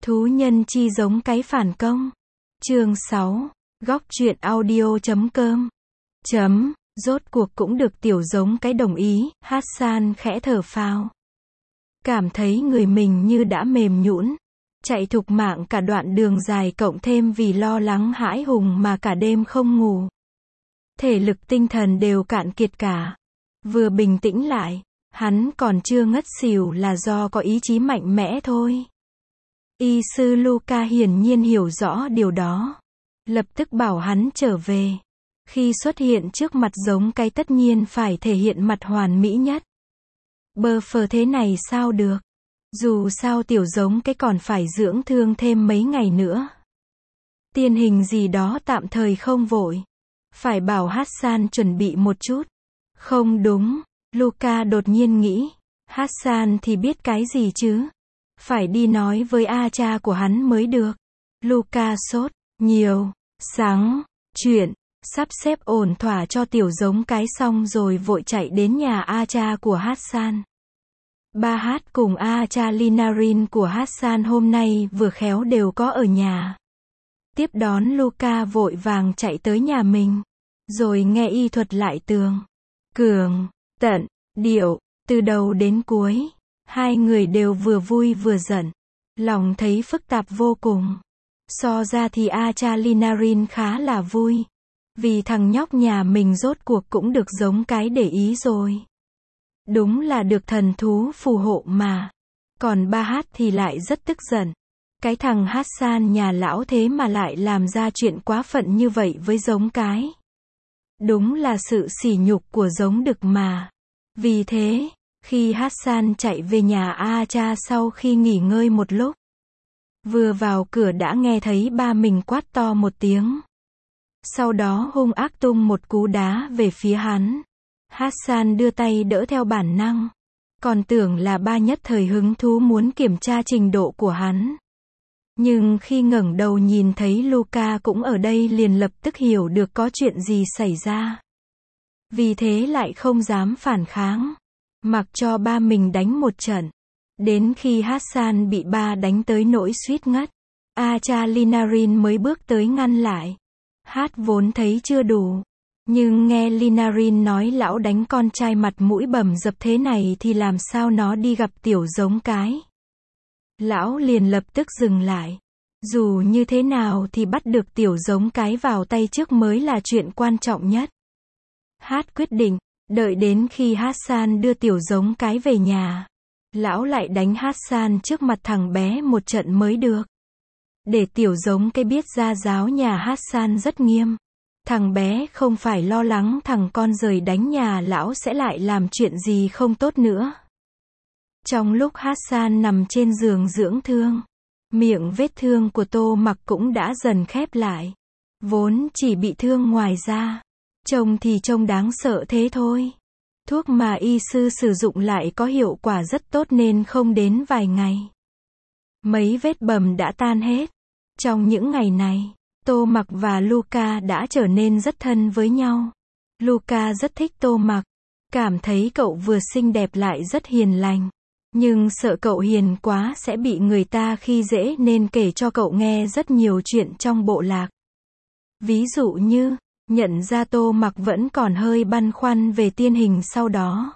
Thú nhân chi giống cái phản công. Chương 6. Góc truyện audio.com. Rốt cuộc cũng được tiểu giống cái đồng ý, Hassan khẽ thở phào. Cảm thấy người mình như đã mềm nhũn, chạy thục mạng cả đoạn đường dài cộng thêm vì lo lắng hãi hùng mà cả đêm không ngủ. Thể lực tinh thần đều cạn kiệt cả. Vừa bình tĩnh lại, hắn còn chưa ngất xỉu là do có ý chí mạnh mẽ thôi. Y sư Luca hiển nhiên hiểu rõ điều đó. Lập tức bảo hắn trở về. Khi xuất hiện trước mặt giống cái tất nhiên phải thể hiện mặt hoàn mỹ nhất. Bơ phờ thế này sao được. Dù sao tiểu giống cái còn phải dưỡng thương thêm mấy ngày nữa. Tiên hình gì đó tạm thời không vội. Phải bảo Hassan chuẩn bị một chút. Không đúng, Luca đột nhiên nghĩ. Hassan thì biết cái gì chứ? Phải đi nói với cha của hắn mới được. Luca sốt, nhiều, sáng, chuyện, sắp xếp ổn thỏa cho tiểu giống cái xong rồi vội chạy đến nhà cha của Hassan. Ba Hát cùng cha Linarin của Hassan hôm nay vừa khéo đều có ở nhà. Tiếp đón Luca vội vàng chạy tới nhà mình. Rồi nghe y thuật lại tường, cường, tận, điệu, từ đầu đến cuối. Hai người đều vừa vui vừa giận. Lòng thấy phức tạp vô cùng. So ra thì cha Linarin khá là vui. Vì thằng nhóc nhà mình rốt cuộc cũng được giống cái để ý rồi. Đúng là được thần thú phù hộ mà. Còn ba Hát thì lại rất tức giận. Cái thằng Hassan nhà lão thế mà lại làm ra chuyện quá phận như vậy với giống cái. Đúng là sự sỉ nhục của giống đực mà. Vì thế, khi Hassan chạy về nhà cha sau khi nghỉ ngơi một lúc. Vừa vào cửa đã nghe thấy ba mình quát to một tiếng. Sau đó hung ác tung một cú đá về phía hắn. Hassan đưa tay đỡ theo bản năng. Còn tưởng là ba nhất thời hứng thú muốn kiểm tra trình độ của hắn. Nhưng khi ngẩng đầu nhìn thấy Luca cũng ở đây liền lập tức hiểu được có chuyện gì xảy ra. Vì thế lại không dám phản kháng. Mặc cho ba mình đánh một trận. Đến khi Hassan bị ba đánh tới nỗi suýt ngất. Cha Linarin mới bước tới ngăn lại. Hát vốn thấy chưa đủ. Nhưng nghe Linarin nói lão đánh con trai mặt mũi bầm dập thế này thì làm sao nó đi gặp tiểu giống cái. Lão liền lập tức dừng lại. Dù như thế nào thì bắt được tiểu giống cái vào tay trước mới là chuyện quan trọng nhất. Hát quyết định, đợi đến khi Hassan đưa tiểu giống cái về nhà. Lão lại đánh Hassan trước mặt thằng bé một trận mới được. Để tiểu giống cái biết ra giáo nhà Hassan rất nghiêm. Thằng bé không phải lo lắng thằng con rời đánh nhà lão sẽ lại làm chuyện gì không tốt nữa. Trong lúc Hassan nằm trên giường dưỡng thương, miệng vết thương của Tô Mặc cũng đã dần khép lại. Vốn chỉ bị thương ngoài da. Trông thì trông đáng sợ thế thôi. Thuốc mà y sư sử dụng lại có hiệu quả rất tốt nên không đến vài ngày. Mấy vết bầm đã tan hết. Trong những ngày này, Tô Mặc và Luca đã trở nên rất thân với nhau. Luca rất thích Tô Mặc. Cảm thấy cậu vừa xinh đẹp lại rất hiền lành. Nhưng sợ cậu hiền quá sẽ bị người ta khi dễ nên kể cho cậu nghe rất nhiều chuyện trong bộ lạc. Ví dụ như, nhận ra Tô Mặc vẫn còn hơi băn khoăn về tiên hình sau đó.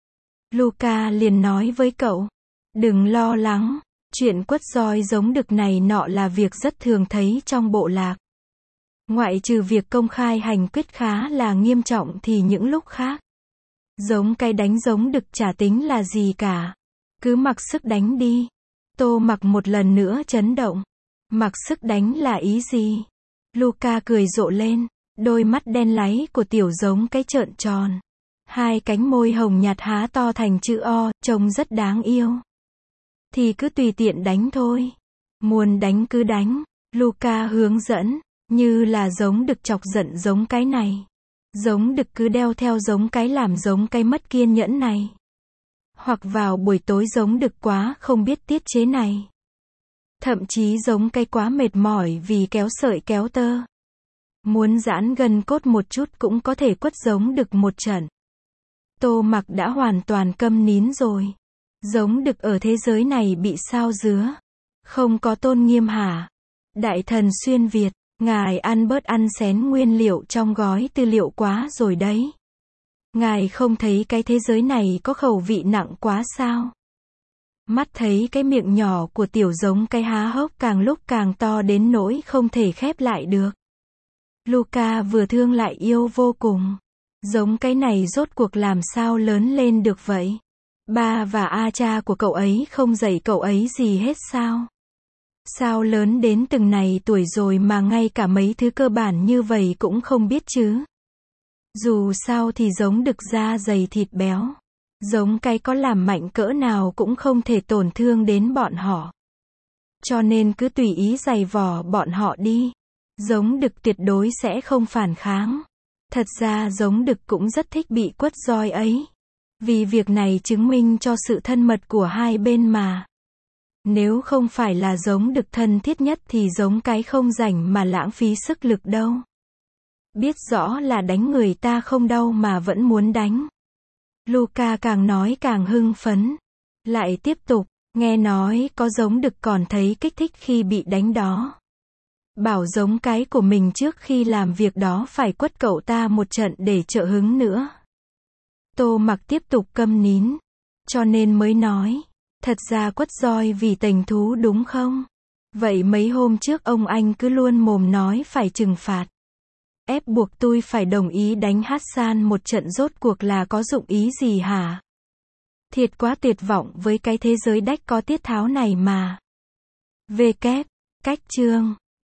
Luca liền nói với cậu, đừng lo lắng, chuyện quất roi giống đực này nọ là việc rất thường thấy trong bộ lạc. Ngoại trừ việc công khai hành quyết khá là nghiêm trọng thì những lúc khác, giống cái đánh giống đực chả tính là gì cả. Cứ mặc sức đánh đi. Tô Mặc một lần nữa chấn động. Mặc sức đánh là ý gì? Luca cười rộ lên. Đôi mắt đen láy của tiểu giống cái trợn tròn. Hai cánh môi hồng nhạt há to thành chữ O, trông rất đáng yêu. Thì cứ tùy tiện đánh thôi. Muốn đánh cứ đánh. Luca hướng dẫn. Như là giống đực chọc giận giống cái này. Giống đực cứ đeo theo giống cái làm giống cái mất kiên nhẫn này. Hoặc vào buổi tối giống đực quá không biết tiết chế này. Thậm chí giống cái quá mệt mỏi vì kéo sợi kéo tơ. Muốn giãn gân cốt một chút cũng có thể quất giống đực một trận. Tô Mặc đã hoàn toàn câm nín rồi. Giống đực ở thế giới này bị sao dứa. Không có tôn nghiêm hả? Đại thần xuyên Việt, ngài ăn bớt ăn xén nguyên liệu trong gói tư liệu quá rồi đấy. Ngài không thấy cái thế giới này có khẩu vị nặng quá sao? Mắt thấy cái miệng nhỏ của tiểu giống cái há hốc càng lúc càng to đến nỗi không thể khép lại được. Luca vừa thương lại yêu vô cùng. Giống cái này rốt cuộc làm sao lớn lên được vậy? Ba và cha của cậu ấy không dạy cậu ấy gì hết sao? Sao lớn đến từng này tuổi rồi mà ngay cả mấy thứ cơ bản như vậy cũng không biết chứ? Dù sao thì giống đực da dày thịt béo. Giống cái có làm mạnh cỡ nào cũng không thể tổn thương đến bọn họ. Cho nên cứ tùy ý giày vò bọn họ đi. Giống đực tuyệt đối sẽ không phản kháng. Thật ra giống đực cũng rất thích bị quất roi ấy. Vì việc này chứng minh cho sự thân mật của hai bên mà. Nếu không phải là giống đực thân thiết nhất thì giống cái không rảnh mà lãng phí sức lực đâu. Biết rõ là đánh người ta không đau mà vẫn muốn đánh. Luca càng nói càng hưng phấn. Lại tiếp tục, nghe nói có giống đực còn thấy kích thích khi bị đánh đó. Bảo giống cái của mình trước khi làm việc đó phải quất cậu ta một trận để trợ hứng nữa. Tô Mặc tiếp tục câm nín. Cho nên mới nói, thật ra quất roi vì tình thú đúng không? Vậy mấy hôm trước ông anh cứ luôn mồm nói phải trừng phạt. Ép buộc tôi phải đồng ý đánh Hassan một trận rốt cuộc là có dụng ý gì hả? Thiệt quá tuyệt vọng với cái thế giới đách có tiết tháo này mà. Cách chương